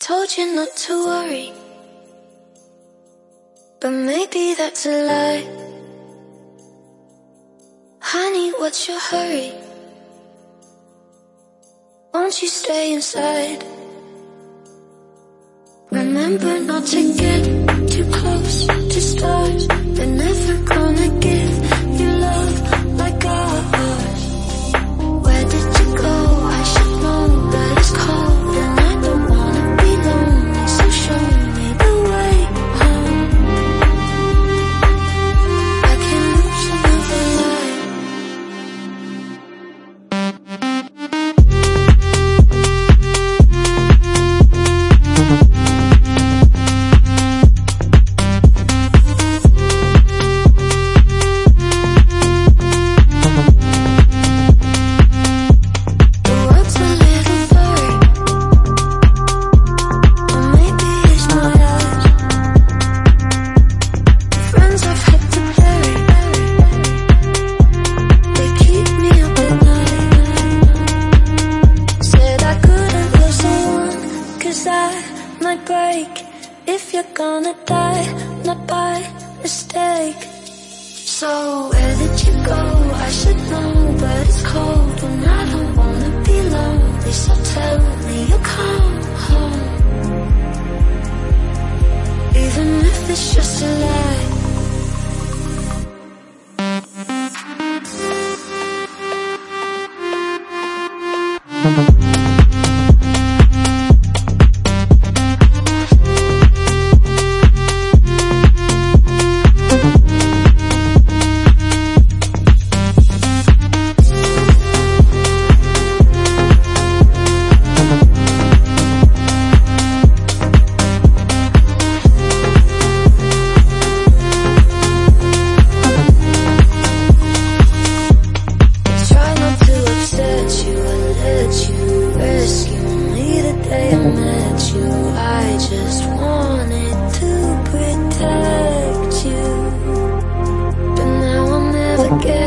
Told you not to worry, but maybe that's a lie. Honey, what's your hurry? Won't you stay inside? Remember not to get too close to stars. They're never gonna give you love like ours. Where did you go? I should know that it's cold and I don't wanna be lonely, so show me the way home. I can lose another life. Again.